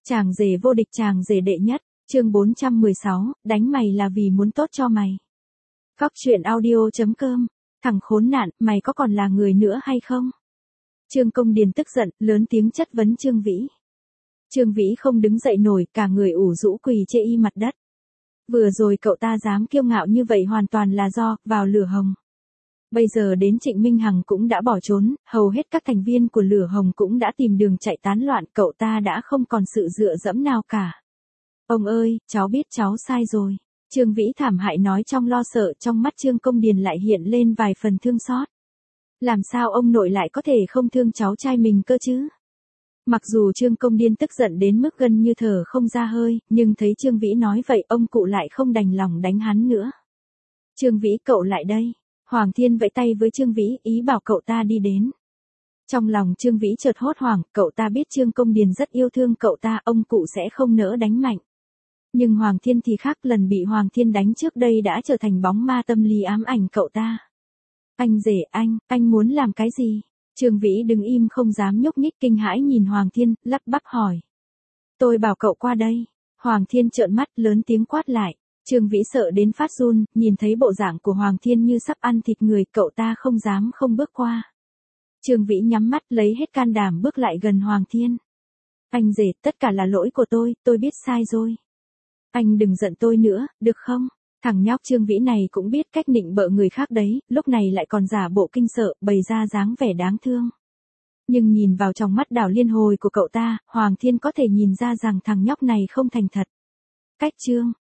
Chàng rể vô địch, chàng rể đệ nhất, chương 416, đánh mày là vì muốn tốt cho mày. Phóc truyện audio.com, thằng khốn nạn, mày có còn là người nữa hay không? Trương Công Điền tức giận, lớn tiếng chất vấn Trương Vĩ. Trương Vĩ không đứng dậy nổi, cả người ủ rũ quỳ chê y mặt đất. Vừa rồi cậu ta dám kiêu ngạo như vậy hoàn toàn là do, vào lửa hồng. Bây giờ đến Trịnh Minh Hằng cũng đã bỏ trốn, hầu hết các thành viên của lửa hồng cũng đã tìm đường chạy tán loạn, cậu ta đã không còn sự dựa dẫm nào cả. Ông ơi, cháu biết cháu sai rồi. Trương Vĩ thảm hại nói trong lo sợ, trong mắt Trương Công Điền lại hiện lên vài phần thương xót. Làm sao ông nội lại có thể không thương cháu trai mình cơ chứ? Mặc dù Trương Công Điền tức giận đến mức gần như thở không ra hơi, nhưng thấy Trương Vĩ nói vậy ông cụ lại không đành lòng đánh hắn nữa. Trương Vĩ, cậu lại đây. Hoàng Thiên vẫy tay với Trương Vĩ, ý bảo cậu ta đi đến. Trong lòng Trương Vĩ chợt hốt hoảng, cậu ta biết Trương Công Điền rất yêu thương cậu ta, ông cụ sẽ không nỡ đánh mạnh. Nhưng Hoàng Thiên thì khác, lần bị Hoàng Thiên đánh trước đây đã trở thành bóng ma tâm lý ám ảnh cậu ta. Anh rể, anh muốn làm cái gì? Trương Vĩ đứng im không dám nhúc nhích, kinh hãi nhìn Hoàng Thiên, lắp bắp hỏi. Tôi bảo cậu qua đây. Hoàng Thiên trợn mắt lớn tiếng quát lại. Trương Vĩ sợ đến phát run, nhìn thấy bộ dạng của Hoàng Thiên như sắp ăn thịt người, cậu ta không dám không bước qua. Trương Vĩ nhắm mắt lấy hết can đảm bước lại gần Hoàng Thiên. Anh rể, tất cả là lỗi của tôi biết sai rồi. Anh đừng giận tôi nữa, được không? Thằng nhóc Trương Vĩ này cũng biết cách nịnh bợ người khác đấy, lúc này lại còn giả bộ kinh sợ, bày ra dáng vẻ đáng thương. Nhưng nhìn vào trong mắt đảo liên hồi của cậu ta, Hoàng Thiên có thể nhìn ra rằng thằng nhóc này không thành thật. Cách Trương